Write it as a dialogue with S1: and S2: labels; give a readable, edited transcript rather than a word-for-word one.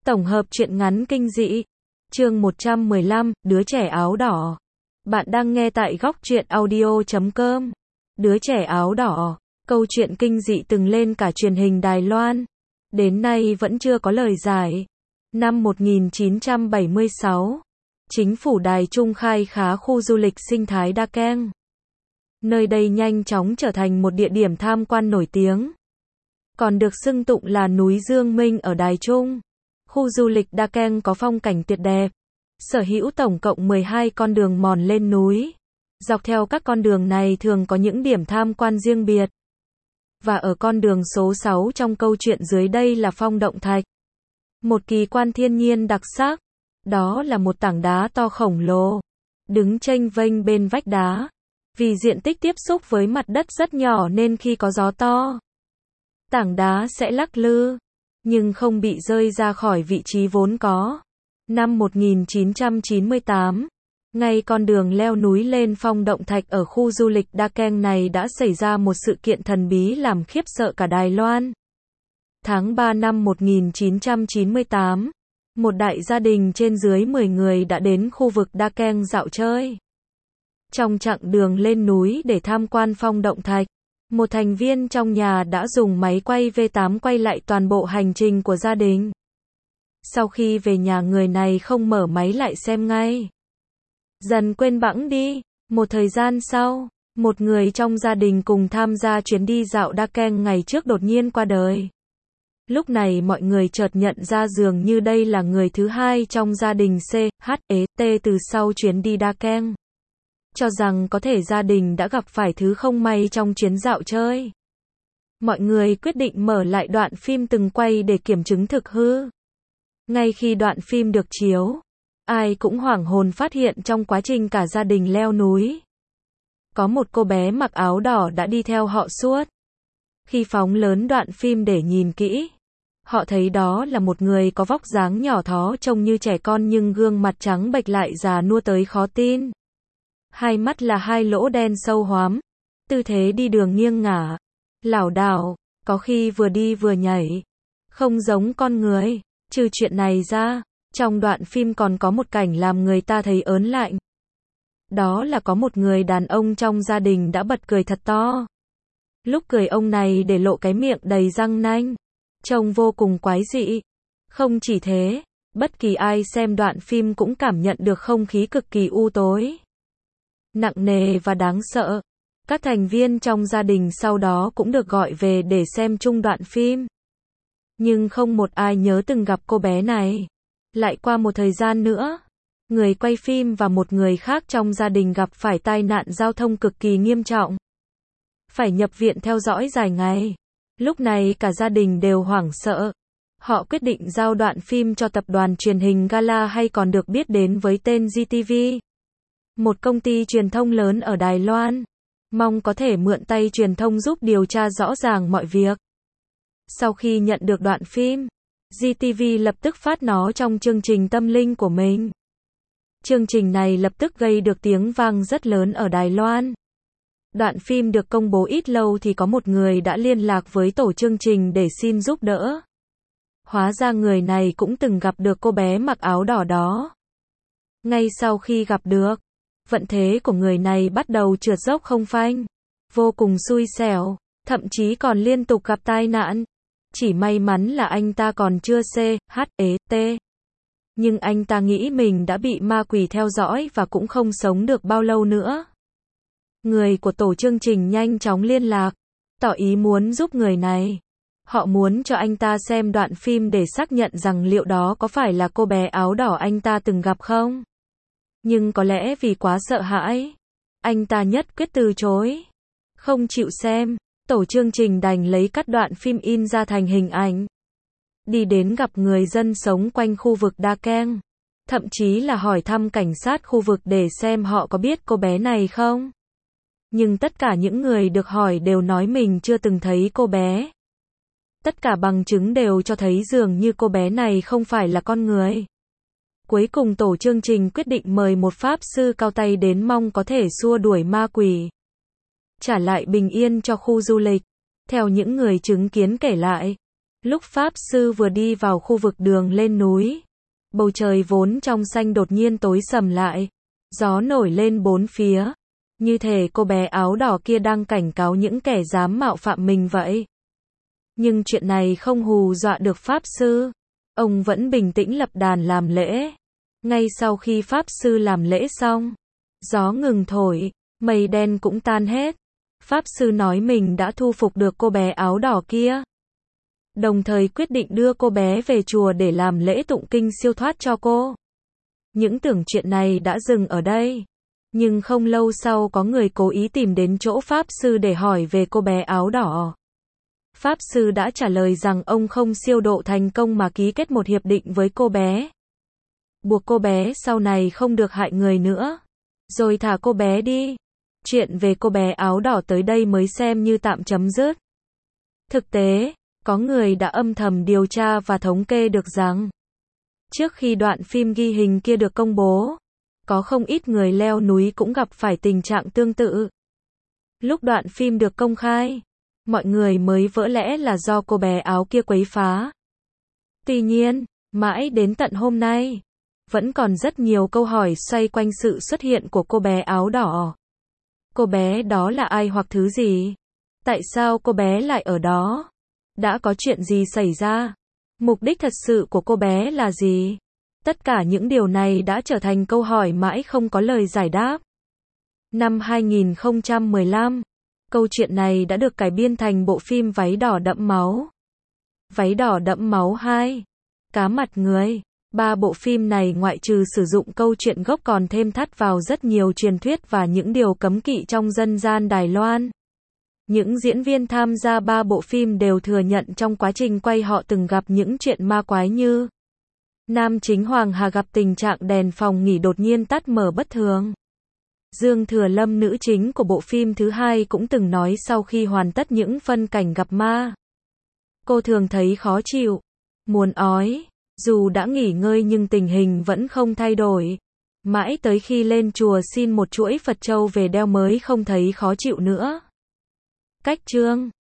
S1: Tổng hợp truyện ngắn kinh dị. Chương 115, đứa trẻ áo đỏ. Bạn đang nghe tại góc truyện audio.com. Đứa trẻ áo đỏ. Câu chuyện kinh dị từng lên cả truyền hình Đài Loan. Đến nay vẫn chưa có lời giải. Năm 1976, chính phủ Đài Trung khai khá khu du lịch sinh thái Đa Keng. Nơi đây nhanh chóng trở thành một địa điểm tham quan nổi tiếng. Còn được xưng tụng là núi Dương Minh ở Đài Trung. Khu du lịch Đa Keng có phong cảnh tuyệt đẹp. Sở hữu tổng cộng 12 con đường mòn lên núi. Dọc theo các con đường này thường có những điểm tham quan riêng biệt. Và ở con đường số 6 trong câu chuyện dưới đây là Phong Động Thạch. Một kỳ quan thiên nhiên đặc sắc. Đó là một tảng đá to khổng lồ. Đứng chênh vênh bên vách đá. Vì diện tích tiếp xúc với mặt đất rất nhỏ nên khi có gió to, tảng đá sẽ lắc lư, nhưng không bị rơi ra khỏi vị trí vốn có. Năm 1998, ngay con đường leo núi lên Phong Động Thạch ở khu du lịch Đa Keng này đã xảy ra một sự kiện thần bí làm khiếp sợ cả Đài Loan. Tháng 3 năm 1998, một đại gia đình trên dưới 10 người đã đến khu vực Đa Keng dạo chơi. Trong chặng đường lên núi để tham quan Phong Động Thạch, một thành viên trong nhà đã dùng máy quay V8 quay lại toàn bộ hành trình của gia đình. Sau khi về nhà người này không mở máy lại xem ngay. Dần quên bẵng đi. Một thời gian sau, một người trong gia đình cùng tham gia chuyến đi dạo Đa Keng ngày trước đột nhiên qua đời. Lúc này mọi người chợt nhận ra dường như đây là người thứ hai trong gia đình CHET từ sau chuyến đi Đa Keng. Cho rằng có thể gia đình đã gặp phải thứ không may trong chuyến dạo chơi. Mọi người quyết định mở lại đoạn phim từng quay để kiểm chứng thực hư. Ngay khi đoạn phim được chiếu, ai cũng hoảng hồn phát hiện trong quá trình cả gia đình leo núi, có một cô bé mặc áo đỏ đã đi theo họ suốt. Khi phóng lớn đoạn phim để nhìn kỹ, họ thấy đó là một người có vóc dáng nhỏ thó trông như trẻ con nhưng gương mặt trắng bệch lại già nua tới khó tin. Hai mắt là hai lỗ đen sâu hoắm, tư thế đi đường nghiêng ngả, lảo đảo, có khi vừa đi vừa nhảy, không giống con người. Trừ chuyện này ra, trong đoạn phim còn có một cảnh làm người ta thấy ớn lạnh. Đó là có một người đàn ông trong gia đình đã bật cười thật to. Lúc cười ông này để lộ cái miệng đầy răng nanh, trông vô cùng quái dị. Không chỉ thế, bất kỳ ai xem đoạn phim cũng cảm nhận được không khí cực kỳ u tối, nặng nề và đáng sợ. Các thành viên trong gia đình sau đó cũng được gọi về để xem chung đoạn phim. Nhưng không một ai nhớ từng gặp cô bé này. Lại qua một thời gian nữa, người quay phim và một người khác trong gia đình gặp phải tai nạn giao thông cực kỳ nghiêm trọng. Phải nhập viện theo dõi dài ngày. Lúc này cả gia đình đều hoảng sợ. Họ quyết định giao đoạn phim cho tập đoàn truyền hình Gala hay còn được biết đến với tên GTV. Một công ty truyền thông lớn ở Đài Loan. Mong có thể mượn tay truyền thông giúp điều tra rõ ràng mọi việc. Sau khi nhận được đoạn phim, GTV lập tức phát nó trong chương trình tâm linh của mình. Chương trình này lập tức gây được tiếng vang rất lớn ở Đài Loan. Đoạn phim được công bố ít lâu thì có một người đã liên lạc với tổ chương trình để xin giúp đỡ. Hóa ra người này cũng từng gặp được cô bé mặc áo đỏ đó. Ngay sau khi gặp được, vận thế của người này bắt đầu trượt dốc không phanh. Vô cùng xui xẻo, thậm chí còn liên tục gặp tai nạn. Chỉ may mắn là anh ta còn chưa CHET. Nhưng anh ta nghĩ mình đã bị ma quỷ theo dõi và cũng không sống được bao lâu nữa. Người của tổ chương trình nhanh chóng liên lạc, tỏ ý muốn giúp người này. Họ muốn cho anh ta xem đoạn phim để xác nhận rằng liệu đó có phải là cô bé áo đỏ anh ta từng gặp không. Nhưng có lẽ vì quá sợ hãi, anh ta nhất quyết từ chối, không chịu xem. Tổ chương trình đành lấy cắt đoạn phim in ra thành hình ảnh. Đi đến gặp người dân sống quanh khu vực Đa Keng. Thậm chí là hỏi thăm cảnh sát khu vực để xem họ có biết cô bé này không. Nhưng tất cả những người được hỏi đều nói mình chưa từng thấy cô bé. Tất cả bằng chứng đều cho thấy dường như cô bé này không phải là con người. Cuối cùng tổ chương trình quyết định mời một pháp sư cao tay đến mong có thể xua đuổi ma quỷ, trả lại bình yên cho khu du lịch. Theo những người chứng kiến kể lại, Lúc Pháp Sư vừa đi vào khu vực đường lên núi, bầu trời vốn trong xanh đột nhiên tối sầm lại. Gió nổi lên bốn phía. Như thể cô bé áo đỏ kia đang cảnh cáo những kẻ dám mạo phạm mình vậy. Nhưng chuyện này không hù dọa được Pháp Sư. Ông vẫn bình tĩnh lập đàn làm lễ. Ngay sau khi Pháp Sư làm lễ xong, gió ngừng thổi, mây đen cũng tan hết. Pháp Sư nói mình đã thu phục được cô bé áo đỏ kia. Đồng thời quyết định đưa cô bé về chùa để làm lễ tụng kinh siêu thoát cho cô. Những tưởng chuyện này đã dừng ở đây. Nhưng không lâu sau có người cố ý tìm đến chỗ Pháp Sư để hỏi về cô bé áo đỏ. Pháp Sư đã trả lời rằng ông không siêu độ thành công mà ký kết một hiệp định với cô bé. Buộc cô bé sau này không được hại người nữa. Rồi thả cô bé đi. Chuyện về cô bé áo đỏ tới đây mới xem như tạm chấm dứt. Thực tế, có người đã âm thầm điều tra và thống kê được rằng, trước khi đoạn phim ghi hình kia được công bố, có không ít người leo núi cũng gặp phải tình trạng tương tự. Lúc đoạn phim được công khai, mọi người mới vỡ lẽ là do cô bé áo kia quấy phá. Tuy nhiên, mãi đến tận hôm nay, vẫn còn rất nhiều câu hỏi xoay quanh sự xuất hiện của cô bé áo đỏ. Cô bé đó là ai hoặc thứ gì? Tại sao cô bé lại ở đó? Đã có chuyện gì xảy ra? Mục đích thật sự của cô bé là gì? Tất cả những điều này đã trở thành câu hỏi mãi không có lời giải đáp. Năm 2015, câu chuyện này đã được cải biên thành bộ phim Váy đỏ đẫm máu. Váy đỏ đẫm máu 2. Cá mặt người. 3 bộ phim này ngoại trừ sử dụng câu chuyện gốc còn thêm thắt vào rất nhiều truyền thuyết và những điều cấm kỵ trong dân gian Đài Loan. Những diễn viên tham gia 3 bộ phim đều thừa nhận trong quá trình quay họ từng gặp những chuyện ma quái như nam chính Hoàng Hà gặp tình trạng đèn phòng nghỉ đột nhiên tắt mở bất thường. Dương Thừa Lâm nữ chính của bộ phim thứ 2 cũng từng nói sau khi hoàn tất những phân cảnh gặp ma, cô thường thấy khó chịu, muốn ói, dù đã nghỉ ngơi nhưng tình hình vẫn không thay đổi. Mãi tới khi lên chùa xin một chuỗi Phật châu về đeo mới không thấy khó chịu nữa. Cách chương